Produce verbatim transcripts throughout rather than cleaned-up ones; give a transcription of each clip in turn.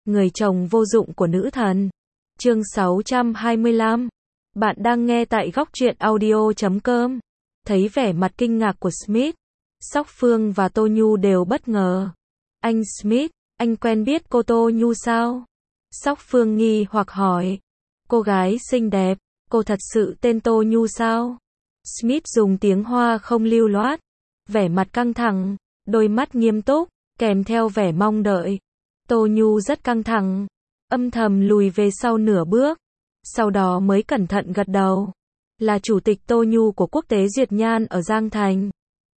Người chồng vô dụng của nữ thần. Chương sáu trăm hai mươi lăm. Bạn đang nghe tại góc truyện audio chấm com. Thấy vẻ mặt kinh ngạc của Smith, Sóc Phương và Tô Nhu đều bất ngờ. Anh Smith, anh quen biết cô Tô Nhu sao? Sóc Phương nghi hoặc hỏi. Cô gái xinh đẹp, cô thật sự tên Tô Nhu sao? Smith dùng tiếng Hoa không lưu loát, vẻ mặt căng thẳng, đôi mắt nghiêm túc, kèm theo vẻ mong đợi. Tô Nhu rất căng thẳng, âm thầm lùi về sau nửa bước, sau đó mới cẩn thận gật đầu. Là chủ tịch Tô Nhu của Quốc tế Duyệt Nhan ở Giang Thành.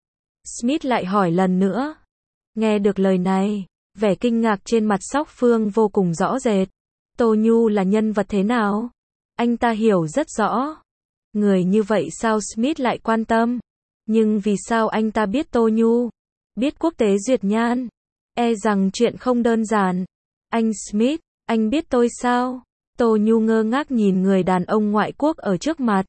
Smith lại hỏi lần nữa. Nghe được lời này, vẻ kinh ngạc trên mặt Sóc Phương vô cùng rõ rệt. Tô Nhu là nhân vật thế nào? Anh ta hiểu rất rõ. Người như vậy sao Smith lại quan tâm? Nhưng vì sao anh ta biết Tô Nhu? Biết Quốc tế Duyệt Nhan? E rằng chuyện không đơn giản. Anh Smith, anh biết tôi sao? Tô Nhu ngơ ngác nhìn người đàn ông ngoại quốc ở trước mặt.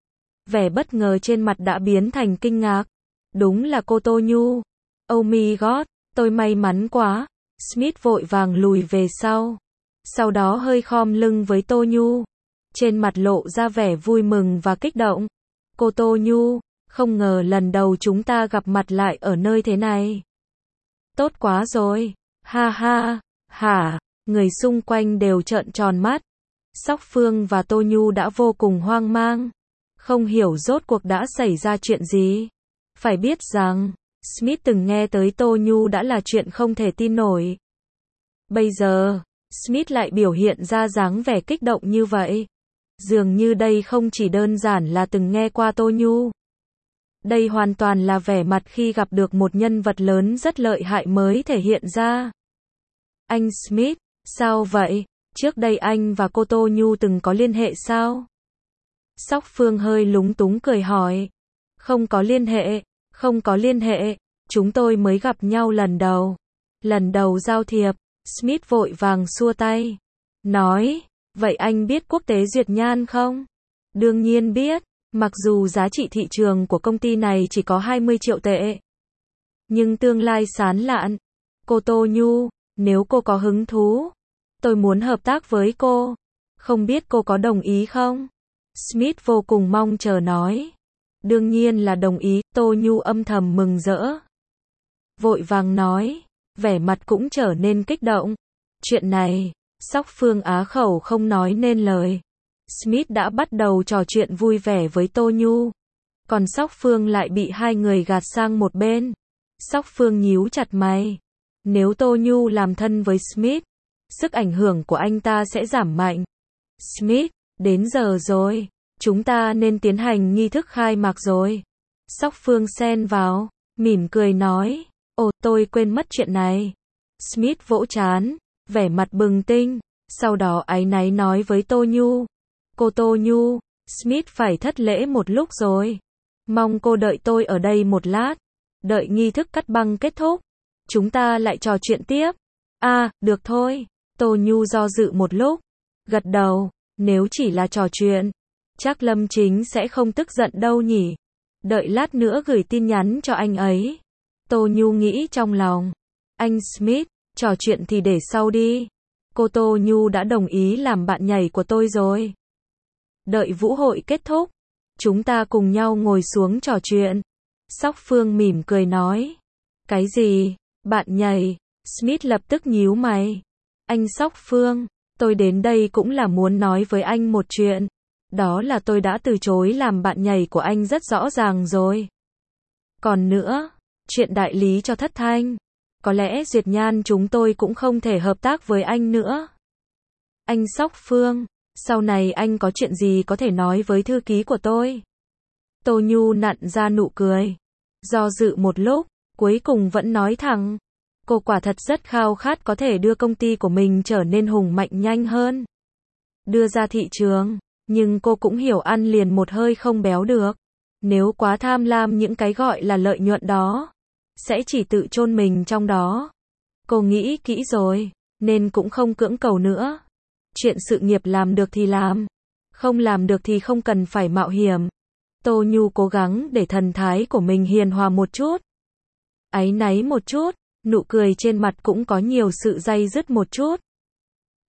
Vẻ bất ngờ trên mặt đã biến thành kinh ngạc. Đúng là cô Tô Nhu. Oh my god, tôi may mắn quá. Smith vội vàng lùi về sau. Sau đó hơi khom lưng với Tô Nhu. Trên mặt lộ ra vẻ vui mừng và kích động. Cô Tô Nhu, không ngờ lần đầu chúng ta gặp mặt lại ở nơi thế này. Tốt quá rồi. Ha ha, hả, người xung quanh đều trợn tròn mắt. Sóc Phương và Tô Nhu đã vô cùng hoang mang. Không hiểu rốt cuộc đã xảy ra chuyện gì. Phải biết rằng, Smith từng nghe tới Tô Nhu đã là chuyện không thể tin nổi. Bây giờ, Smith lại biểu hiện ra dáng vẻ kích động như vậy. Dường như đây không chỉ đơn giản là từng nghe qua Tô Nhu. Đây hoàn toàn là vẻ mặt khi gặp được một nhân vật lớn rất lợi hại mới thể hiện ra. Anh Smith, sao vậy? Trước đây anh và cô Tô Nhu từng có liên hệ sao? Sóc Phương hơi lúng túng cười hỏi. Không có liên hệ, không có liên hệ, chúng tôi mới gặp nhau lần đầu. Lần đầu giao thiệp, Smith vội vàng xua tay. Nói, vậy anh biết Quốc tế Duyệt Nhan không? Đương nhiên biết, mặc dù giá trị thị trường của công ty này chỉ có hai mươi triệu tệ. Nhưng tương lai sáng lạn. Cô Tô Nhu, nếu cô có hứng thú, tôi muốn hợp tác với cô. Không biết cô có đồng ý không? Smith vô cùng mong chờ nói. Đương nhiên là đồng ý, Tô Nhu âm thầm mừng rỡ. Vội vàng nói, vẻ mặt cũng trở nên kích động. Chuyện này, Sóc Phương á khẩu không nói nên lời. Smith đã bắt đầu trò chuyện vui vẻ với Tô Nhu. Còn Sóc Phương lại bị hai người gạt sang một bên. Sóc Phương nhíu chặt mày. Nếu Tô Nhu làm thân với Smith, sức ảnh hưởng của anh ta sẽ giảm mạnh. Smith, đến giờ rồi. Chúng ta nên tiến hành nghi thức khai mạc rồi. Sóc Phương xen vào, mỉm cười nói. Ồ, tôi quên mất chuyện này. Smith vỗ trán, vẻ mặt bừng tinh. Sau đó áy náy nói với Tô Nhu. Cô Tô Nhu, Smith phải thất lễ một lúc rồi. Mong cô đợi tôi ở đây một lát. Đợi nghi thức cắt băng kết thúc, chúng ta lại trò chuyện tiếp. À, được thôi. Tô Nhu do dự một lúc. Gật đầu, nếu chỉ là trò chuyện, chắc Lâm Chính sẽ không tức giận đâu nhỉ. Đợi lát nữa gửi tin nhắn cho anh ấy. Tô Nhu nghĩ trong lòng. Anh Smith, trò chuyện thì để sau đi. Cô Tô Nhu đã đồng ý làm bạn nhảy của tôi rồi. Đợi vũ hội kết thúc, chúng ta cùng nhau ngồi xuống trò chuyện. Sóc Phương mỉm cười nói. Cái gì? Bạn nhảy? Smith lập tức nhíu mày. Anh Sóc Phương, tôi đến đây cũng là muốn nói với anh một chuyện. Đó là tôi đã từ chối làm bạn nhảy của anh rất rõ ràng rồi. Còn nữa, chuyện đại lý cho Thất Thanh. Có lẽ Duyệt Nhan chúng tôi cũng không thể hợp tác với anh nữa. Anh Sóc Phương, sau này anh có chuyện gì có thể nói với thư ký của tôi? Tô Nhu nặn ra nụ cười. Do dự một lúc, cuối cùng vẫn nói thẳng. Cô quả thật rất khao khát có thể đưa công ty của mình trở nên hùng mạnh nhanh hơn. Đưa ra thị trường, nhưng cô cũng hiểu ăn liền một hơi không béo được. Nếu quá tham lam những cái gọi là lợi nhuận đó, sẽ chỉ tự chôn mình trong đó. Cô nghĩ kỹ rồi, nên cũng không cưỡng cầu nữa. Chuyện sự nghiệp làm được thì làm, không làm được thì không cần phải mạo hiểm. Tô Nhu cố gắng để thần thái của mình hiền hòa một chút. Áy náy một chút, nụ cười trên mặt cũng có nhiều sự day dứt một chút.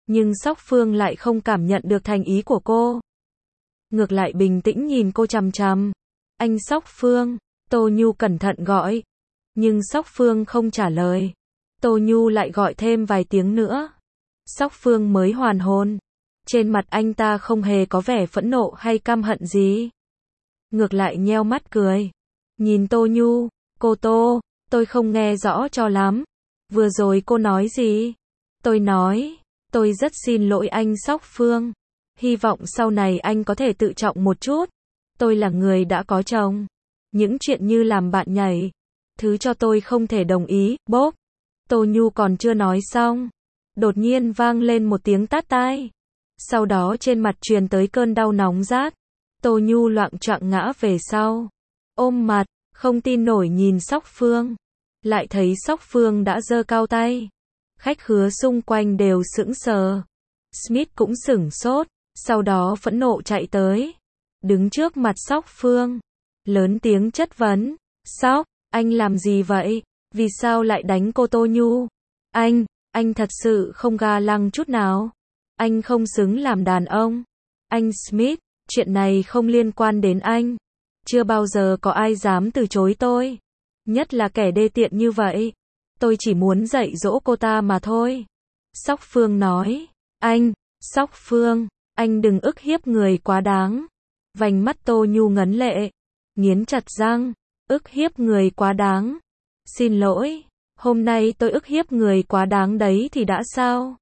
Nhưng Sóc Phương lại không cảm nhận được thành ý của cô. Ngược lại bình tĩnh nhìn cô chằm chằm. Anh Sóc Phương, Tô Nhu cẩn thận gọi. Nhưng Sóc Phương không trả lời. Tô Nhu lại gọi thêm vài tiếng nữa. Sóc Phương mới hoàn hồn. Trên mặt anh ta không hề có vẻ phẫn nộ hay căm hận gì. Ngược lại nheo mắt cười. Nhìn Tô Nhu, cô Tô, tôi không nghe rõ cho lắm. Vừa rồi cô nói gì? Tôi nói, tôi rất xin lỗi anh Sóc Phương. Hy vọng sau này anh có thể tự trọng một chút. Tôi là người đã có chồng. Những chuyện như làm bạn nhảy, thứ cho tôi không thể đồng ý, bốp. Tô Nhu còn chưa nói xong. Đột nhiên vang lên một tiếng tát tai. Sau đó trên mặt truyền tới cơn đau nóng rát. Tô Nhu loạng choạng ngã về sau. Ôm mặt, không tin nổi nhìn Sóc Phương. Lại thấy Sóc Phương đã giơ cao tay. Khách khứa xung quanh đều sững sờ. Smith cũng sửng sốt. Sau đó phẫn nộ chạy tới. Đứng trước mặt Sóc Phương. Lớn tiếng chất vấn. Sóc, anh làm gì vậy? Vì sao lại đánh cô Tô Nhu? Anh, anh thật sự không ga lăng chút nào. Anh không xứng làm đàn ông. Anh Smith, chuyện này không liên quan đến anh. Chưa bao giờ có ai dám từ chối tôi. Nhất là kẻ đê tiện như vậy. Tôi chỉ muốn dạy dỗ cô ta mà thôi. Sóc Phương nói. Anh, Sóc Phương, anh đừng ức hiếp người quá đáng. Vành mắt Tô Nhu ngấn lệ. Nghiến chặt răng. Ức hiếp người quá đáng. Xin lỗi, hôm nay tôi ức hiếp người quá đáng đấy thì đã sao?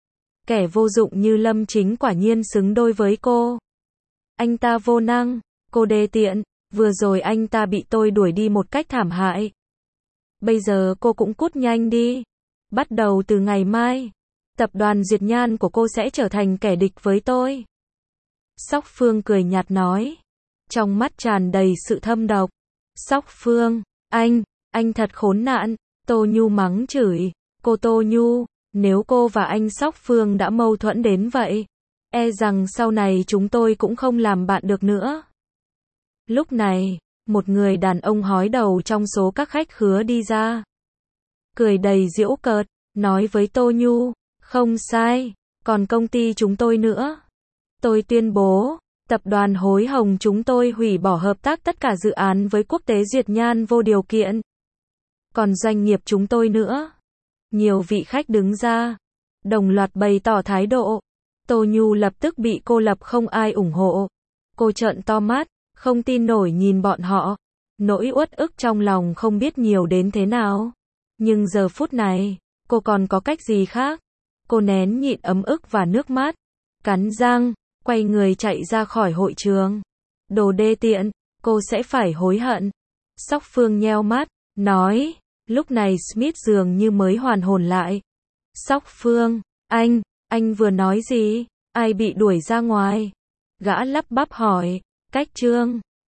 Kẻ vô dụng như Lâm Chính quả nhiên xứng đôi với cô. Anh ta vô năng, cô đê tiện, vừa rồi anh ta bị tôi đuổi đi một cách thảm hại. Bây giờ cô cũng cút nhanh đi. Bắt đầu từ ngày mai, tập đoàn Duyệt Nhan của cô sẽ trở thành kẻ địch với tôi. Sóc Phương cười nhạt nói, trong mắt tràn đầy sự thâm độc. Sóc Phương, anh, anh thật khốn nạn. Tô Nhu mắng chửi. Cô Tô Nhu, nếu cô và anh Sóc Phương đã mâu thuẫn đến vậy, e rằng sau này chúng tôi cũng không làm bạn được nữa. Lúc này, một người đàn ông hói đầu trong số các khách khứa đi ra. Cười đầy giễu cợt, nói với Tô Nhu, không sai, còn công ty chúng tôi nữa. Tôi tuyên bố, tập đoàn Hối Hồng chúng tôi hủy bỏ hợp tác tất cả dự án với Quốc tế Duyệt Nhan vô điều kiện. Còn doanh nghiệp chúng tôi nữa. Nhiều vị khách đứng ra, đồng loạt bày tỏ thái độ. Tô Nhu lập tức bị cô lập không ai ủng hộ. Cô trợn to mắt, không tin nổi nhìn bọn họ. Nỗi uất ức trong lòng không biết nhiều đến thế nào. Nhưng giờ phút này, cô còn có cách gì khác? Cô nén nhịn ấm ức và nước mắt. Cắn răng, quay người chạy ra khỏi hội trường. Đồ đê tiện, cô sẽ phải hối hận. Sóc Phương nheo mắt, nói. Lúc này Smith dường như mới hoàn hồn lại. Sóc Phương, anh, anh vừa nói gì? Ai bị đuổi ra ngoài? Gã lắp bắp hỏi. Cách Trương.